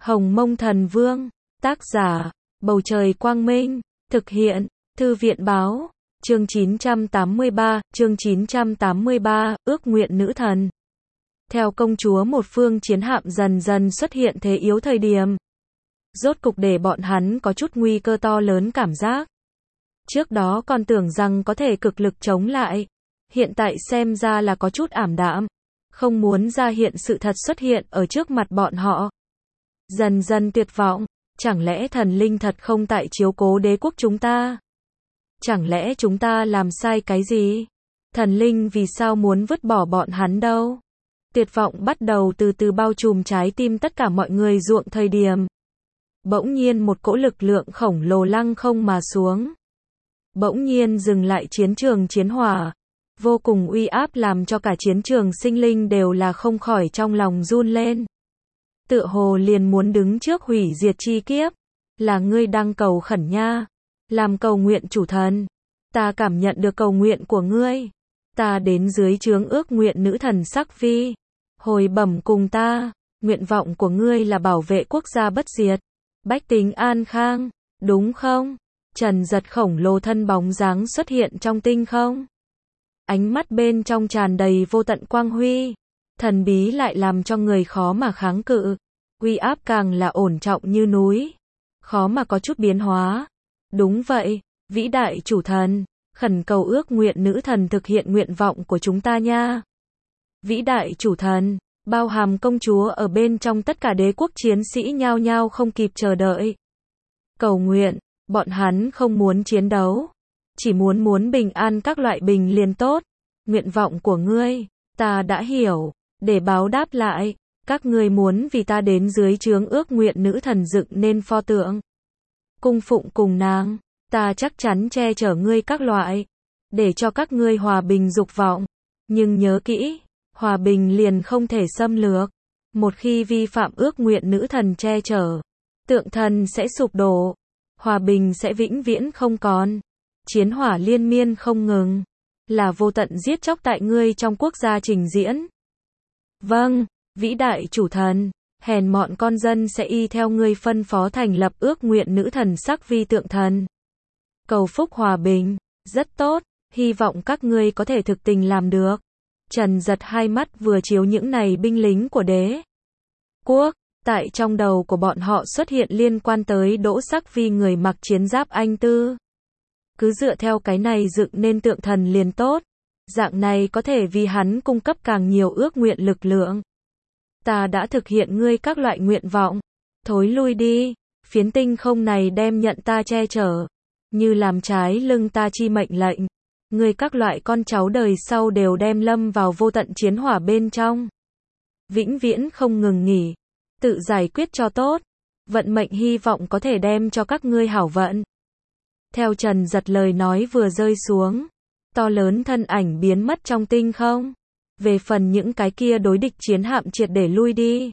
Hồng Mông Thần Vương, tác giả, Bầu Trời Quang Minh, thực hiện, Thư viện Báo, chương 983, ước nguyện nữ thần. Theo công chúa một phương chiến hạm dần dần xuất hiện thế yếu thời điểm. Rốt cục để bọn hắn có chút nguy cơ to lớn cảm giác. Trước đó còn tưởng rằng có thể cực lực chống lại. Hiện tại xem ra là có chút ảm đạm. Không muốn ra hiện sự thật xuất hiện ở trước mặt bọn họ. Dần dần tuyệt vọng. Chẳng lẽ thần linh thật không tại chiếu cố đế quốc chúng ta? Chẳng lẽ chúng ta làm sai cái gì? Thần linh vì sao muốn vứt bỏ bọn hắn đâu? Tuyệt vọng bắt đầu từ từ bao trùm trái tim tất cả mọi người ruộng thời điểm. Bỗng nhiên một cỗ lực lượng khổng lồ lăng không mà xuống. Bỗng nhiên dừng lại chiến trường chiến hỏa. Vô cùng uy áp làm cho cả chiến trường sinh linh đều là không khỏi trong lòng run lên. Tựa hồ liền muốn đứng trước hủy diệt chi kiếp. Là ngươi đang cầu khẩn nha. Làm cầu nguyện chủ thần. Ta cảm nhận được cầu nguyện của ngươi. Ta đến dưới trướng ước nguyện nữ thần Sắc Vi. Hồi bẩm cùng ta. Nguyện vọng của ngươi là bảo vệ quốc gia bất diệt. Bách tính an khang. Đúng không? Trần Giật khổng lồ thân bóng dáng xuất hiện trong tinh không. Ánh mắt bên trong tràn đầy vô tận quang huy. Thần bí lại làm cho người khó mà kháng cự. Uy áp càng là ổn trọng như núi. Khó mà có chút biến hóa. Đúng vậy, vĩ đại chủ thần. Khẩn cầu ước nguyện nữ thần thực hiện nguyện vọng của chúng ta nha. Vĩ đại chủ thần, bao hàm công chúa ở bên trong tất cả đế quốc chiến sĩ nhao nhao không kịp chờ đợi. Cầu nguyện, bọn hắn không muốn chiến đấu. Chỉ muốn bình an các loại bình liền tốt. Nguyện vọng của ngươi, ta đã hiểu. Để báo đáp lại, các ngươi muốn vì ta đến dưới trướng ước nguyện nữ thần dựng nên pho tượng. Cung phụng cùng nàng, ta chắc chắn che chở ngươi các loại. Để cho các ngươi hòa bình dục vọng. Nhưng nhớ kỹ, hòa bình liền không thể xâm lược. Một khi vi phạm ước nguyện nữ thần che chở, tượng thần sẽ sụp đổ. Hòa bình sẽ vĩnh viễn không còn. Chiến hỏa liên miên không ngừng. Là vô tận giết chóc tại ngươi trong quốc gia trình diễn. Vâng, vĩ đại chủ thần, hèn mọn con dân sẽ y theo ngươi phân phó thành lập ước nguyện nữ thần Sắc Vi tượng thần. Cầu phúc hòa bình, rất tốt, hy vọng các ngươi có thể thực tình làm được. Trần Giật hai mắt vừa chiếu những này binh lính của đế quốc, tại trong đầu của bọn họ xuất hiện liên quan tới Đỗ Sắc Vi người mặc chiến giáp anh tư. Cứ dựa theo cái này dựng nên tượng thần liền tốt. Dạng này có thể vì hắn cung cấp càng nhiều ước nguyện lực lượng. Ta đã thực hiện ngươi các loại nguyện vọng. Thối lui đi. Phiến tinh không này đem nhận ta che chở. Như làm trái lưng ta chi mệnh lệnh. Ngươi các loại con cháu đời sau đều đem lâm vào vô tận chiến hỏa bên trong. Vĩnh viễn không ngừng nghỉ. Tự giải quyết cho tốt. Vận mệnh hy vọng có thể đem cho các ngươi hảo vận. Theo Trần Giật lời nói vừa rơi xuống. To lớn thân ảnh biến mất trong tinh không. Về phần những cái kia đối địch chiến hạm triệt để lui đi.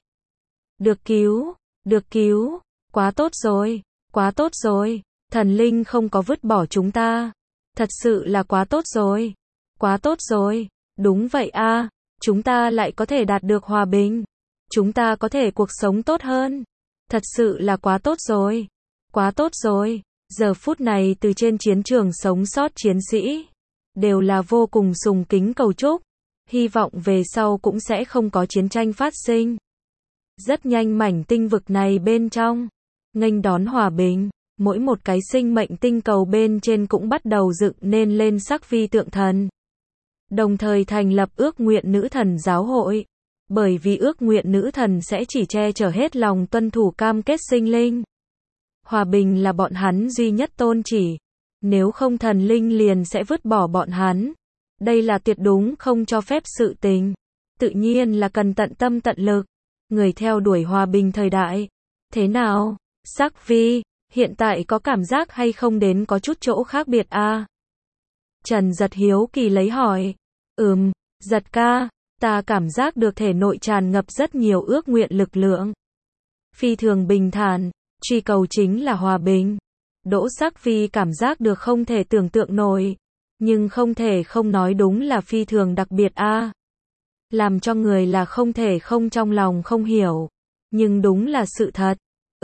Được cứu, quá tốt rồi, thần linh không có vứt bỏ chúng ta. Thật sự là quá tốt rồi, đúng vậy a, chúng ta lại có thể đạt được hòa bình. Chúng ta có thể cuộc sống tốt hơn. Thật sự là quá tốt rồi, giờ phút này từ trên chiến trường sống sót chiến sĩ. Đều là vô cùng sùng kính cầu chúc. Hy vọng về sau cũng sẽ không có chiến tranh phát sinh. Rất nhanh mảnh tinh vực này bên trong. Nghênh đón hòa bình. Mỗi một cái sinh mệnh tinh cầu bên trên cũng bắt đầu dựng nên lên Sắc Vi tượng thần. Đồng thời thành lập ước nguyện nữ thần giáo hội. Bởi vì ước nguyện nữ thần sẽ chỉ che chở hết lòng tuân thủ cam kết sinh linh. Hòa bình là bọn hắn duy nhất tôn chỉ. Nếu không thần linh liền sẽ vứt bỏ bọn hắn. Đây là tuyệt đúng không cho phép sự tình. Tự nhiên là cần tận tâm tận lực. Người theo đuổi hòa bình thời đại. Thế nào? Sắc Vi, hiện tại có cảm giác hay không đến có chút chỗ khác biệt a? Trần Giật hiếu kỳ lấy hỏi. Giật ca, ta cảm giác được thể nội tràn ngập rất nhiều ước nguyện lực lượng. Phi thường bình thản, truy cầu chính là hòa bình. Đỗ Sắc Vi cảm giác được không thể tưởng tượng nổi. Nhưng không thể không nói đúng là phi thường đặc biệt a. Làm cho người là không thể không trong lòng không hiểu. Nhưng đúng là sự thật.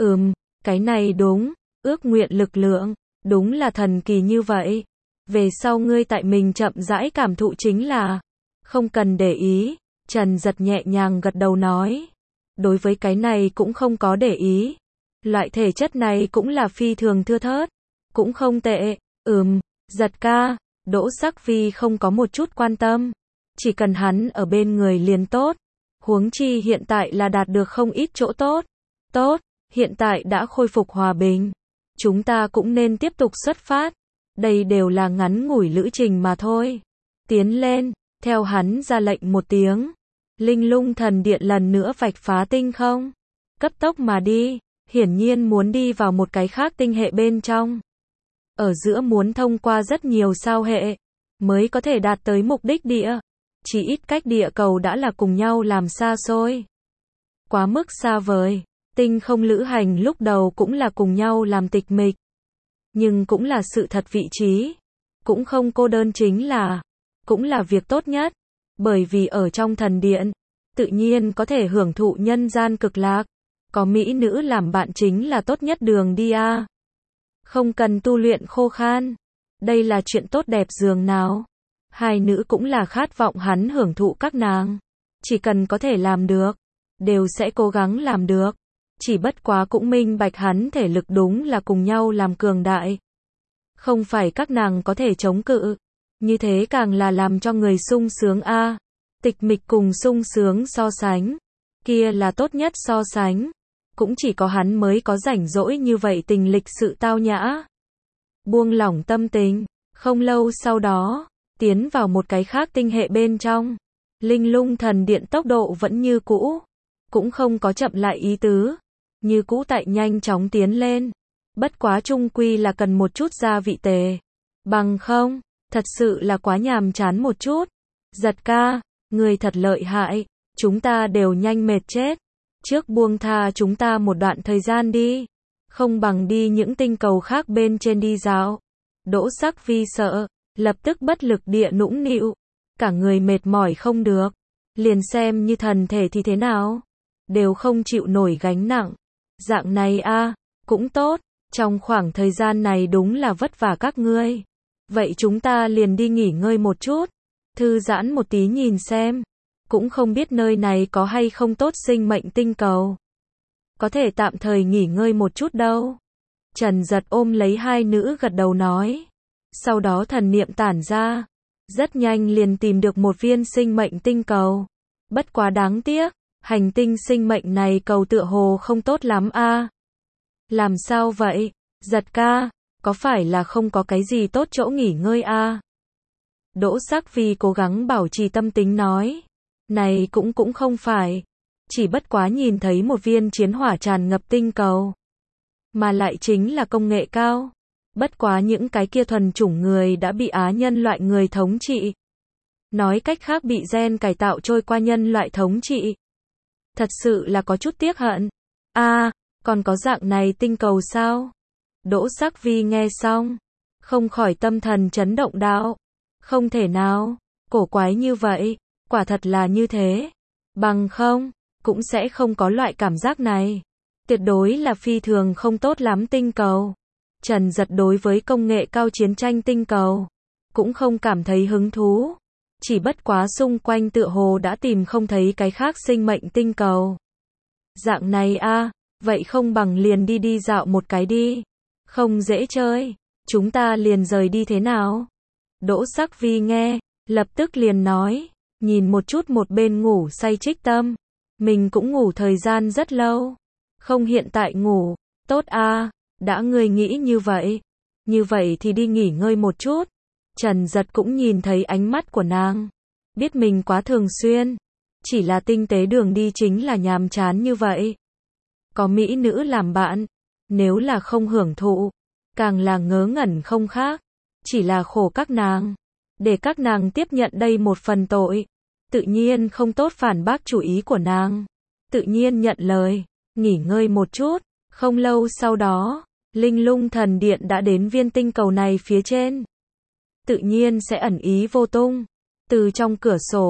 Cái này đúng, ước nguyện lực lượng, đúng là thần kỳ như vậy. Về sau ngươi tại mình chậm rãi cảm thụ chính là, không cần để ý, Trần Giật nhẹ nhàng gật đầu nói. Đối với cái này cũng không có để ý. Loại thể chất này cũng là phi thường thưa thớt, cũng không tệ. Giật ca, Đỗ Sắc Vi không có một chút quan tâm. Chỉ cần hắn ở bên người liền tốt. Huống chi hiện tại là đạt được không ít chỗ tốt. Tốt, hiện tại đã khôi phục hòa bình. Chúng ta cũng nên tiếp tục xuất phát. Đây đều là ngắn ngủi lữ trình mà thôi. Tiến lên, theo hắn ra lệnh một tiếng. Linh Lung Thần Điện lần nữa vạch phá tinh không. Cấp tốc mà đi, hiển nhiên muốn đi vào một cái khác tinh hệ bên trong. Ở giữa muốn thông qua rất nhiều sao hệ, mới có thể đạt tới mục đích địa. Chỉ ít cách địa cầu đã là cùng nhau làm xa xôi. Quá mức xa vời, tinh không lữ hành lúc đầu cũng là cùng nhau làm tịch mịch. Nhưng cũng là sự thật vị trí. Cũng không cô đơn chính là, cũng là việc tốt nhất. Bởi vì ở trong thần điện, tự nhiên có thể hưởng thụ nhân gian cực lạc. Có mỹ nữ làm bạn chính là tốt nhất đường đi a. Không cần tu luyện khô khan. Đây là chuyện tốt đẹp dường nào. Hai nữ cũng là khát vọng hắn hưởng thụ các nàng. Chỉ cần có thể làm được, đều sẽ cố gắng làm được. Chỉ bất quá cũng minh bạch hắn thể lực đúng là cùng nhau làm cường đại. Không phải các nàng có thể chống cự. Như thế càng là làm cho người sung sướng a. Tịch mịch cùng sung sướng so sánh. Kia là tốt nhất so sánh. Cũng chỉ có hắn mới có rảnh rỗi như vậy tình lịch sự tao nhã. Buông lỏng tâm tình. Không lâu sau đó, tiến vào một cái khác tinh hệ bên trong. Linh Lung Thần Điện tốc độ vẫn như cũ. Cũng không có chậm lại ý tứ. Như cũ tại nhanh chóng tiến lên. Bất quá chung quy là cần một chút gia vị tề. Bằng không, thật sự là quá nhàm chán một chút. Giật ca, người thật lợi hại. Chúng ta đều nhanh mệt chết. Trước buông tha chúng ta một đoạn thời gian đi. Không bằng đi những tinh cầu khác bên trên đi dạo. Đỗ Sắc Vi sợ, lập tức bất lực địa nũng nịu. Cả người mệt mỏi không được. Liền xem như thần thể thì thế nào. Đều không chịu nổi gánh nặng. Dạng này a, cũng tốt. Trong khoảng thời gian này đúng là vất vả các ngươi. Vậy chúng ta liền đi nghỉ ngơi một chút. Thư giãn một tí nhìn xem. Cũng không biết nơi này có hay không tốt sinh mệnh tinh cầu. Có thể tạm thời nghỉ ngơi một chút đâu. Trần Giật ôm lấy hai nữ gật đầu nói. Sau đó thần niệm tản ra. Rất nhanh liền tìm được một viên sinh mệnh tinh cầu. Bất quá đáng tiếc. Hành tinh sinh mệnh này cầu tựa hồ không tốt lắm a. Làm sao vậy? Giật ca, có phải là không có cái gì tốt chỗ nghỉ ngơi a? Đỗ Sắc Vi cố gắng bảo trì tâm tính nói. Này cũng không phải. Chỉ bất quá nhìn thấy một viên chiến hỏa tràn ngập tinh cầu. Mà lại chính là công nghệ cao. Bất quá những cái kia thuần chủng người đã bị á nhân loại người thống trị. Nói cách khác bị gen cải tạo trôi qua nhân loại thống trị. Thật sự là có chút tiếc hận. Còn có dạng này tinh cầu sao? Đỗ Sắc Vi nghe xong, không khỏi tâm thần chấn động đạo. Không thể nào, cổ quái như vậy, quả thật là như thế. Bằng không, cũng sẽ không có loại cảm giác này. Tuyệt đối là phi thường không tốt lắm tinh cầu. Trần Giật đối với công nghệ cao chiến tranh tinh cầu, cũng không cảm thấy hứng thú. Chỉ bất quá xung quanh tựa hồ đã tìm không thấy cái khác sinh mệnh tinh cầu. Dạng này a, vậy không bằng liền đi dạo một cái đi. Không dễ chơi, chúng ta liền rời đi thế nào? Đỗ Sắc Vi nghe, lập tức liền nói, nhìn một chút một bên ngủ say Trích Tâm. Mình cũng ngủ thời gian rất lâu. Không hiện tại ngủ, tốt a, đã ngươi nghĩ như vậy. Như vậy thì đi nghỉ ngơi một chút. Trần Giật cũng nhìn thấy ánh mắt của nàng. Biết mình quá thường xuyên. Chỉ là tinh tế đường đi chính là nhàm chán như vậy. Có mỹ nữ làm bạn. Nếu là không hưởng thụ, càng là ngớ ngẩn không khác. Chỉ là khổ các nàng. Để các nàng tiếp nhận đây một phần tội. Tự nhiên không tốt phản bác chủ ý của nàng. Tự nhiên nhận lời. Nghỉ ngơi một chút. Không lâu sau đó, Linh Lung Thần Điện đã đến viên tinh cầu này phía trên. Tự nhiên sẽ ẩn ý vô tung. Từ trong cửa sổ,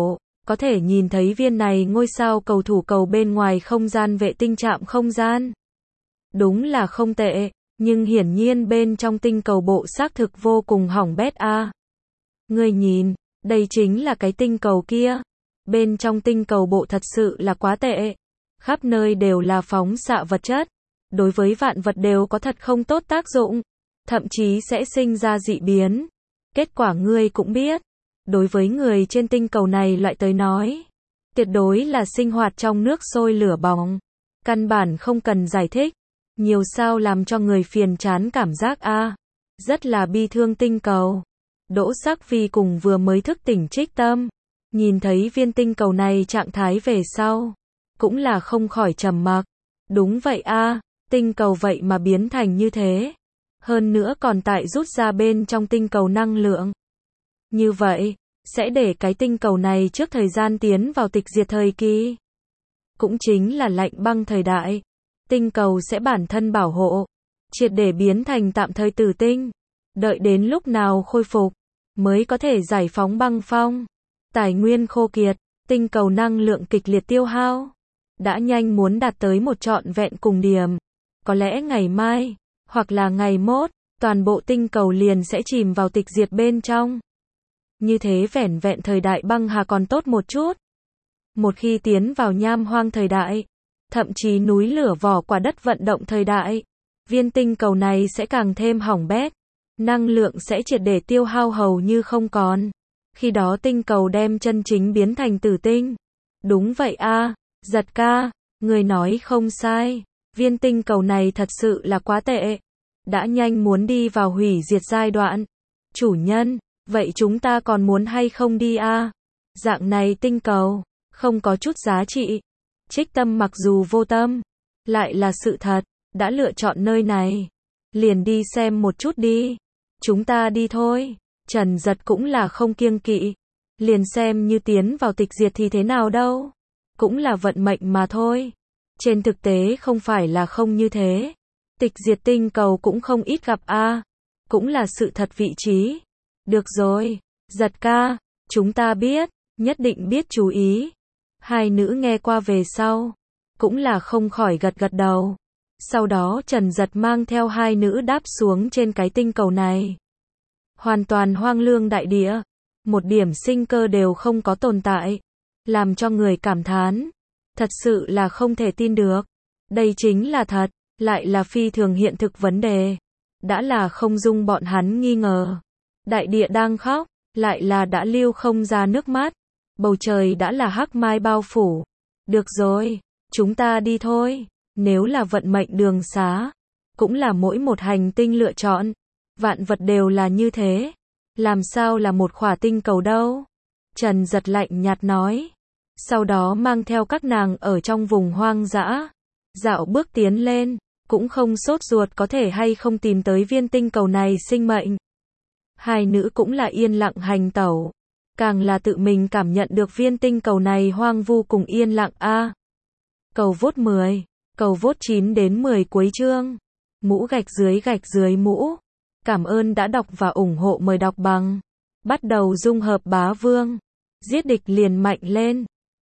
có thể nhìn thấy viên này ngôi sao cầu thủ cầu bên ngoài không gian vệ tinh trạm không gian. Đúng là không tệ, nhưng hiển nhiên bên trong tinh cầu bộ xác thực vô cùng hỏng bét a. Ngươi nhìn, đây chính là cái tinh cầu kia. Bên trong tinh cầu bộ thật sự là quá tệ. Khắp nơi đều là phóng xạ vật chất. Đối với vạn vật đều có thật không tốt tác dụng. Thậm chí sẽ sinh ra dị biến. Kết quả ngươi cũng biết. Đối với người trên tinh cầu này lại tới nói. Tuyệt đối là sinh hoạt trong nước sôi lửa bỏng. Căn bản không cần giải thích. Nhiều sao làm cho người phiền chán cảm giác a. Rất là bi thương tinh cầu. Đỗ Sắc Phi cùng vừa mới thức tỉnh Trích Tâm. Nhìn thấy viên tinh cầu này trạng thái về sau. Cũng là không khỏi trầm mặc. Đúng vậy a, tinh cầu vậy mà biến thành như thế. Hơn nữa còn tại rút ra bên trong tinh cầu năng lượng. Như vậy, sẽ để cái tinh cầu này trước thời gian tiến vào tịch diệt thời kỳ. Cũng chính là lạnh băng thời đại. Tinh cầu sẽ bản thân bảo hộ. Triệt để biến thành tạm thời tử tinh. Đợi đến lúc nào khôi phục, mới có thể giải phóng băng phong. Tài nguyên khô kiệt, tinh cầu năng lượng kịch liệt tiêu hao. Đã nhanh muốn đạt tới một trọn vẹn cùng điểm. Có lẽ ngày mai, hoặc là ngày mốt, toàn bộ tinh cầu liền sẽ chìm vào tịch diệt bên trong. Như thế vẻn vẹn thời đại băng hà còn tốt một chút. Một khi tiến vào nham hoang thời đại, thậm chí núi lửa vỏ quả đất vận động thời đại, viên tinh cầu này sẽ càng thêm hỏng bét. Năng lượng sẽ triệt để tiêu hao hầu như không còn. Khi đó tinh cầu đem chân chính biến thành tử tinh. Đúng vậy a, Giật ca, người nói không sai. Viên tinh cầu này thật sự là quá tệ. Đã nhanh muốn đi vào hủy diệt giai đoạn. Chủ nhân, vậy chúng ta còn muốn hay không đi a? Dạng này tinh cầu, không có chút giá trị. Trích Tâm mặc dù vô tâm, lại là sự thật, đã lựa chọn nơi này. Liền đi xem một chút đi. Chúng ta đi thôi. Trần Giật cũng là không kiêng kỵ. Liền xem như tiến vào tịch diệt thì thế nào đâu. Cũng là vận mệnh mà thôi. Trên thực tế không phải là không như thế. Tịch diệt tinh cầu cũng không ít gặp a. Cũng là sự thật vị trí. Được rồi, Giật ca, chúng ta biết, nhất định biết chú ý. Hai nữ nghe qua về sau, cũng là không khỏi gật gật đầu. Sau đó Trần Giật mang theo hai nữ đáp xuống trên cái tinh cầu này. Hoàn toàn hoang lương đại địa, một điểm sinh cơ đều không có tồn tại, làm cho người cảm thán. Thật sự là không thể tin được. Đây chính là thật, lại là phi thường hiện thực vấn đề. Đã là không dung bọn hắn nghi ngờ. Đại địa đang khóc, lại là đã lưu không ra nước mắt. Bầu trời đã là hắc mai bao phủ. Được rồi, chúng ta đi thôi. Nếu là vận mệnh đường xá, cũng là mỗi một hành tinh lựa chọn. Vạn vật đều là như thế. Làm sao là một khỏa tinh cầu đâu? Trần Giật lạnh nhạt nói. Sau đó mang theo các nàng ở trong vùng hoang dã. Dạo bước tiến lên, cũng không sốt ruột có thể hay không tìm tới viên tinh cầu này sinh mệnh. Hai nữ cũng là yên lặng hành tẩu. Càng là tự mình cảm nhận được viên tinh cầu này hoang vu cùng yên lặng a. Cầu vốt 10, cầu vốt 9 đến 10 cuối chương. Mũ gạch dưới mũ. Cảm ơn đã đọc và ủng hộ, mời đọc bằng. Bắt đầu dung hợp bá vương. Giết địch liền mạnh lên.